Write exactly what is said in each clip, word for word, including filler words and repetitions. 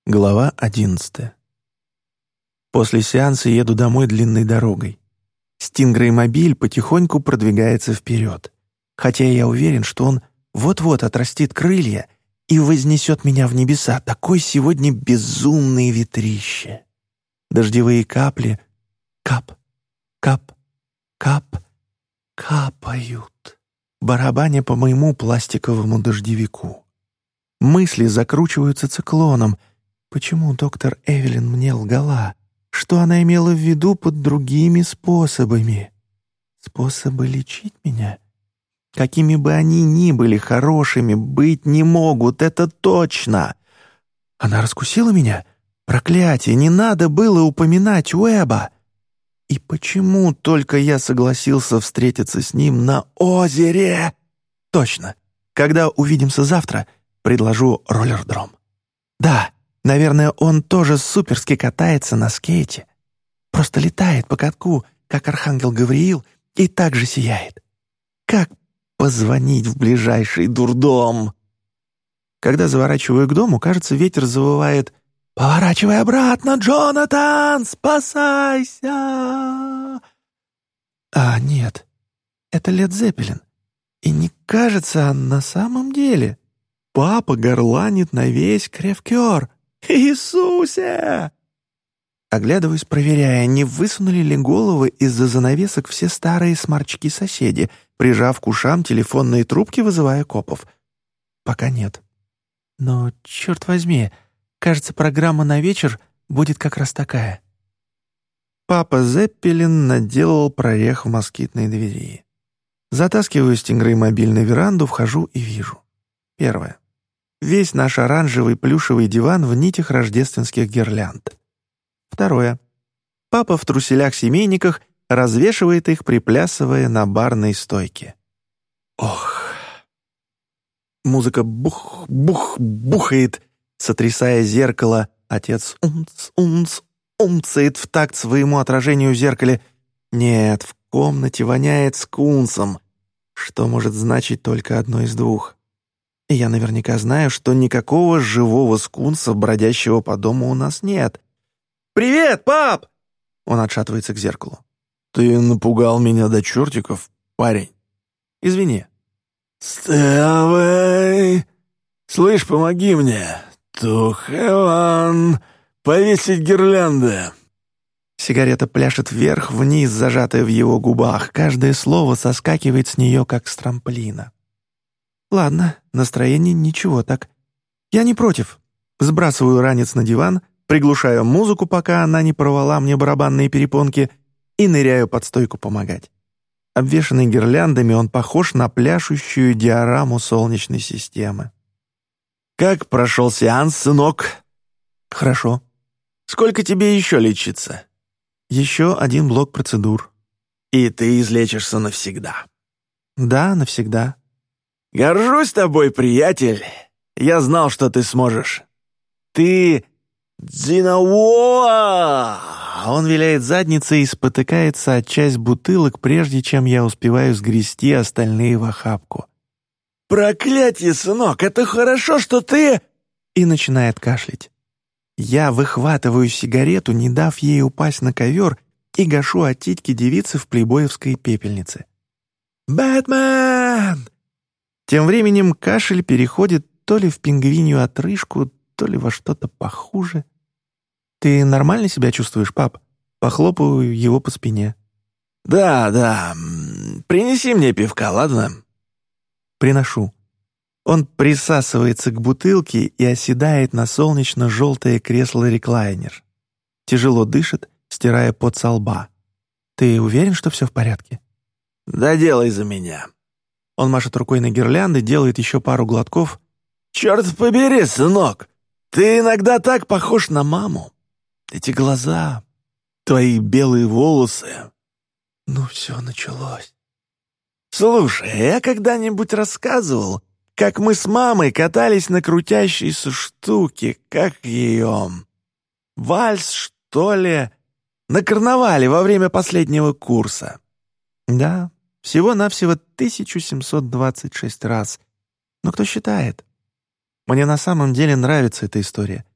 Глава одиннадцатая. После сеанса еду домой длинной дорогой. Стингрей-мобиль потихоньку продвигается вперед, хотя я уверен, что он вот-вот отрастит крылья и вознесет меня в небеса. Такой сегодня безумное ветрище. Дождевые капли кап, кап, кап, капают, барабаня по моему пластиковому дождевику. Мысли закручиваются циклоном. Почему доктор Эвелин мне лгала? Что она имела в виду под другими способами? Способы лечить меня? Какими бы они ни были хорошими, быть не могут, это точно. Она раскусила меня? Проклятие, не надо было упоминать Уэба. И почему только я согласился встретиться с ним на озере? Точно. Когда увидимся завтра, предложу роллердром. Да, наверное, он тоже суперски катается на скейте. Просто летает по катку, как архангел Гавриил, и так же сияет. Как позвонить в ближайший дурдом? Когда заворачиваю к дому, кажется, ветер завывает: «Поворачивай обратно, Джонатан! Спасайся!» А нет, это Лед Зеппелин. И не кажется, а на самом деле папа горланит на весь кревкер. «Иисусе!» Оглядываюсь, проверяя, не высунули ли головы из-за занавесок все старые сморчки-соседи, прижав к ушам телефонные трубки, вызывая копов. Пока нет. Но, черт возьми, кажется, программа на вечер будет как раз такая. Папа Зеппелин наделал прорех в москитной двери. Затаскиваю Стингрей-мобиль на веранду, вхожу и вижу. Первое. Весь наш оранжевый плюшевый диван в нитях рождественских гирлянд. Второе. Папа в труселях-семейниках развешивает их, приплясывая на барной стойке. Ох. Музыка бух-бух-бухает, сотрясая зеркало. Отец умц-умц умцает в такт своему отражению в зеркале. Нет, в комнате воняет скунсом, что может значить только одно из двух. И я наверняка знаю, что никакого живого скунса, бродящего по дому, у нас нет. «Привет, пап!» Он отшатывается к зеркалу. «Ты напугал меня до чертиков, парень. Извини». «Вставай! Слышь, помоги мне. Тухеван! Повесить гирлянды!» Сигарета пляшет вверх-вниз, зажатая в его губах. Каждое слово соскакивает с нее, как с трамплина. Ладно, настроение ничего так. Я не против. Сбрасываю ранец на диван, приглушаю музыку, пока она не порвала мне барабанные перепонки, и ныряю под стойку помогать. Обвешанный гирляндами, он похож на пляшущую диораму Солнечной системы. «Как прошел сеанс, сынок?» «Хорошо. Сколько тебе еще лечиться?» «Еще один блок процедур». «И ты излечишься навсегда?» «Да, навсегда». «Горжусь тобой, приятель. Я знал, что ты сможешь. Ты Дзинауа!» Он виляет задницей и спотыкается от часть бутылок, прежде чем я успеваю сгрести остальные в охапку. «Проклятье, сынок, это хорошо, что ты...» И начинает кашлять. Я выхватываю сигарету, не дав ей упасть на ковер, и гашу от титьки девицы в плейбоевской пепельнице. «Бэтмен!» Тем временем кашель переходит то ли в пингвинью отрыжку, то ли во что-то похуже. «Ты нормально себя чувствуешь, пап?» Похлопаю его по спине. «Да, да. Принеси мне пивка, ладно?» Приношу. Он присасывается к бутылке и оседает на солнечно-желтое кресло-реклайнер. Тяжело дышит, стирая пот со лба. «Ты уверен, что все в порядке?» «Да делай за меня». Он машет рукой на гирлянды, делает еще пару глотков. «Черт побери, сынок! Ты иногда так похож на маму. Эти глаза, твои белые волосы». Ну, все началось. «Слушай, я когда-нибудь рассказывал, как мы с мамой катались на крутящейся штуке, как ее... Вальс, что ли? На карнавале во время последнего курса». «Да, всего-навсего тысяча семьсот двадцать шесть раз. Но кто считает? Мне на самом деле нравится эта история.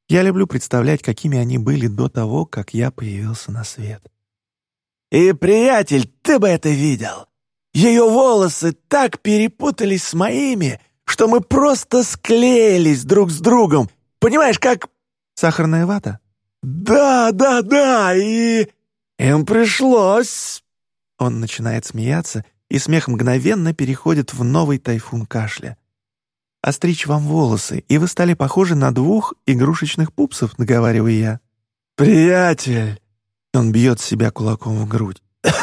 Я люблю представлять, какими они были до того, как я появился на свет. И, приятель, ты бы это видел. Ее волосы так перепутались с моими, что мы просто склеились друг с другом. Понимаешь, как... Сахарная вата? Да, да, да, и... Им пришлось... Он начинает смеяться, и смех мгновенно переходит в новый тайфун кашля. «Остричь вам волосы, и вы стали похожи на двух игрушечных пупсов», — договариваю я. «Приятель!» Он бьет себя кулаком в грудь.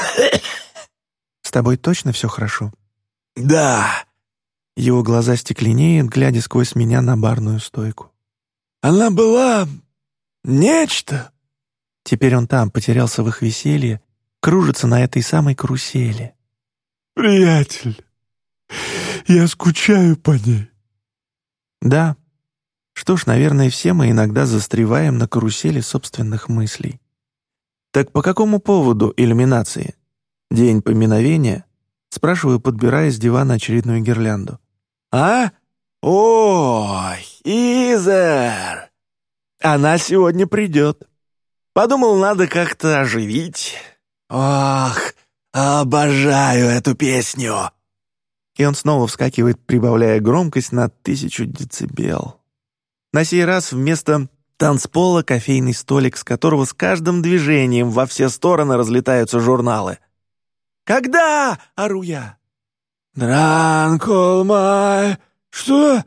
«С тобой точно все хорошо?» «Да». Его глаза стекленеют, глядя сквозь меня на барную стойку. «Она была... нечто». Теперь он там, потерялся в их веселье, кружится на этой самой карусели. «Приятель, я скучаю по ней». Да. Что ж, наверное, все мы иногда застреваем на карусели собственных мыслей. Так по какому поводу иллюминации? День поминовения? Спрашиваю, подбирая с дивана очередную гирлянду. «А? Ой, Изер! Она сегодня придет. Подумал, надо как-то оживить. Ох, обожаю эту песню!» И он снова вскакивает, прибавляя громкость на тысячу децибел. На сей раз вместо танцпола кофейный столик, с которого с каждым движением во все стороны разлетаются журналы. «Когда?» — ору я. «Drunk all my...» «Что?»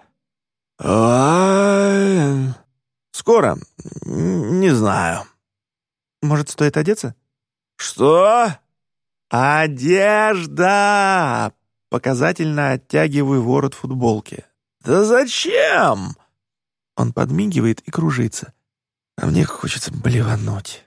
«Wine...» «Скоро. Не знаю». «Может, стоит одеться?» «Что?» «Одежда!» Показательно оттягиваю ворот футболки. «Да зачем?» Он подмигивает и кружится. А мне хочется блевануть.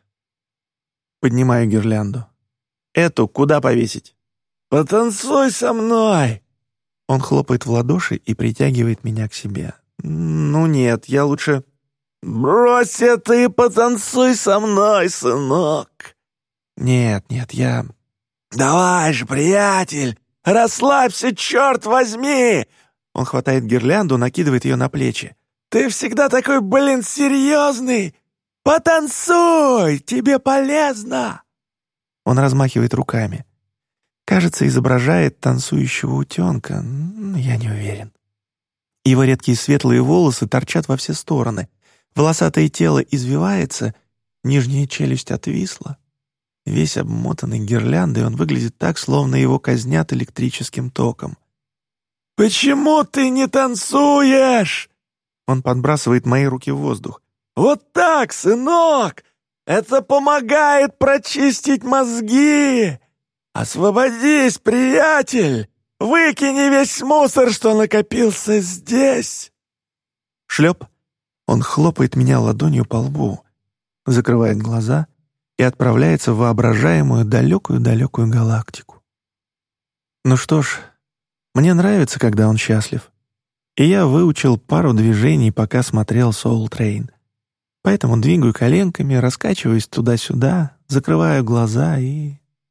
Поднимаю гирлянду. «Эту куда повесить?» «Потанцуй со мной!» Он хлопает в ладоши и притягивает меня к себе. «Ну нет, я лучше...» «Брось это и потанцуй со мной, сынок!» «Нет, нет, я...» «Давай же, приятель! Расслабься, черт возьми!» Он хватает гирлянду, накидывает ее на плечи. «Ты всегда такой, блин, серьезный! Потанцуй! Тебе полезно!» Он размахивает руками. Кажется, изображает танцующего утенка. Я не уверен. Его редкие светлые волосы торчат во все стороны. Волосатое тело извивается, нижняя челюсть отвисла. Весь обмотанный гирляндой, он выглядит так, словно его казнят электрическим током. «Почему ты не танцуешь?» Он подбрасывает мои руки в воздух. «Вот так, сынок! Это помогает прочистить мозги! Освободись, приятель! Выкини весь мусор, что накопился здесь!» Шлеп. Он хлопает меня ладонью по лбу, закрывает глаза и отправляется в воображаемую далекую-далекую галактику. Ну что ж, мне нравится, когда он счастлив. И я выучил пару движений, пока смотрел Soul Train. Поэтому двигаю коленками, раскачиваюсь туда-сюда, закрываю глаза и...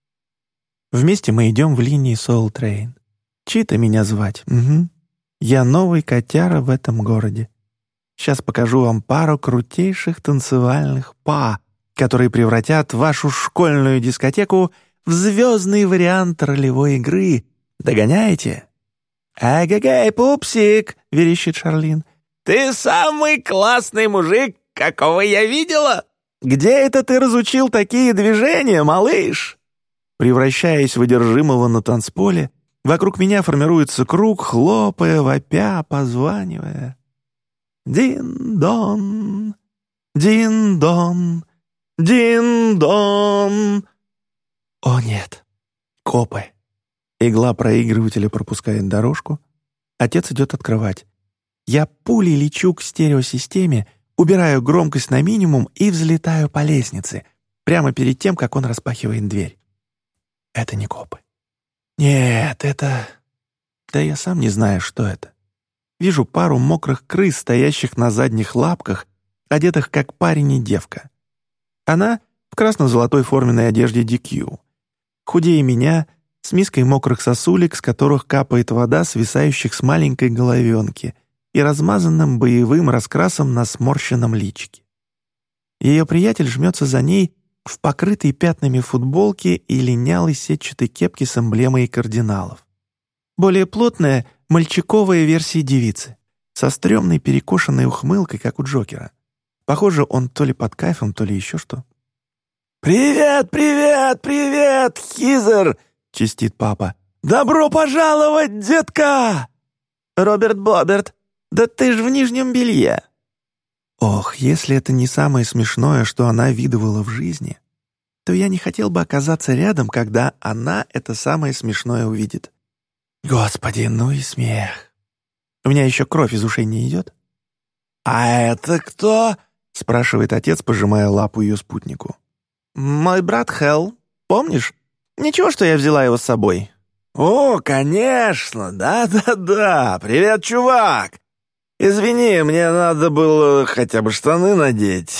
Вместе мы идем в линии Soul Train. Чита меня звать. Угу. Я новый котяра в этом городе. Сейчас покажу вам пару крутейших танцевальных па, которые превратят вашу школьную дискотеку в звездный вариант ролевой игры. Догоняете? «Эгегей, пупсик!» — верещит Шарлин. «Ты самый классный мужик, какого я видела!» «Где это ты разучил такие движения, малыш?» Превращаясь в одержимого на танцполе, вокруг меня формируется круг, хлопая, вопя, позванивая. Дин-дон, дин-дон, дин-дон. О нет, копы. Игла проигрывателя пропускает дорожку. Отец идет открывать. Я пулей лечу к стереосистеме, убираю громкость на минимум и взлетаю по лестнице, прямо перед тем, как он распахивает дверь. Это не копы. Нет, это... Да я сам не знаю, что это. Вижу пару мокрых крыс, стоящих на задних лапках, одетых как парень и девка. Она в красно-золотой форменной одежде ди кью. Худее меня, с миской мокрых сосулек, с которых капает вода, свисающих с маленькой головенки, и размазанным боевым раскрасом на сморщенном личике. Ее приятель жмется за ней в покрытой пятнами футболке и линялой сетчатой кепке с эмблемой кардиналов. Более плотная, мальчиковая версия девицы, со стрёмной перекошенной ухмылкой, как у Джокера. Похоже, он то ли под кайфом, то ли еще что. «Привет, привет, привет, Хизер!» — чистит папа. «Добро пожаловать, детка!» «Роберт Боберт, да ты ж в нижнем белье!» Ох, если это не самое смешное, что она видывала в жизни, то я не хотел бы оказаться рядом, когда она это самое смешное увидит. Господи, ну и смех. У меня еще кровь из ушей не идет. «А это кто?» — спрашивает отец, пожимая лапу ее спутнику. «Мой брат Хелл, помнишь? Ничего, что я взяла его с собой». «О, конечно, да-да-да, привет, чувак! Извини, мне надо было хотя бы штаны надеть».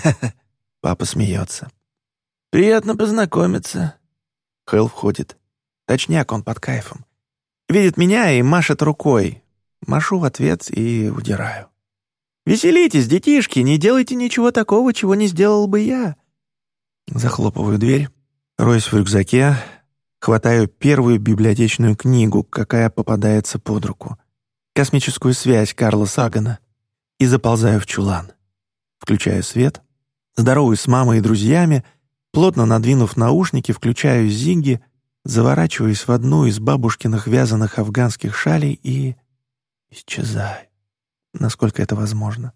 Папа смеется. «Приятно познакомиться». Хелл входит. Точняк, он под кайфом. Видит меня и машет рукой. Машу в ответ и удираю. «Веселитесь, детишки, не делайте ничего такого, чего не сделал бы я». Захлопываю дверь, роюсь в рюкзаке, хватаю первую библиотечную книгу, какая попадается под руку, «Космическую связь» Карла Сагана, и заползаю в чулан. Включаю свет, здороваюсь с мамой и друзьями, плотно надвинув наушники, включаю Зигги, заворачиваюсь в одну из бабушкиных вязаных афганских шалей и исчезаю, насколько это возможно.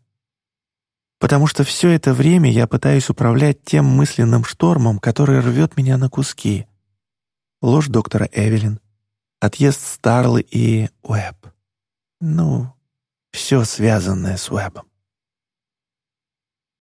Потому что все это время я пытаюсь управлять тем мысленным штормом, который рвет меня на куски. Ложь доктора Эвелин, отъезд Старлы и Уэбб. Ну, все связанное с Уэббом.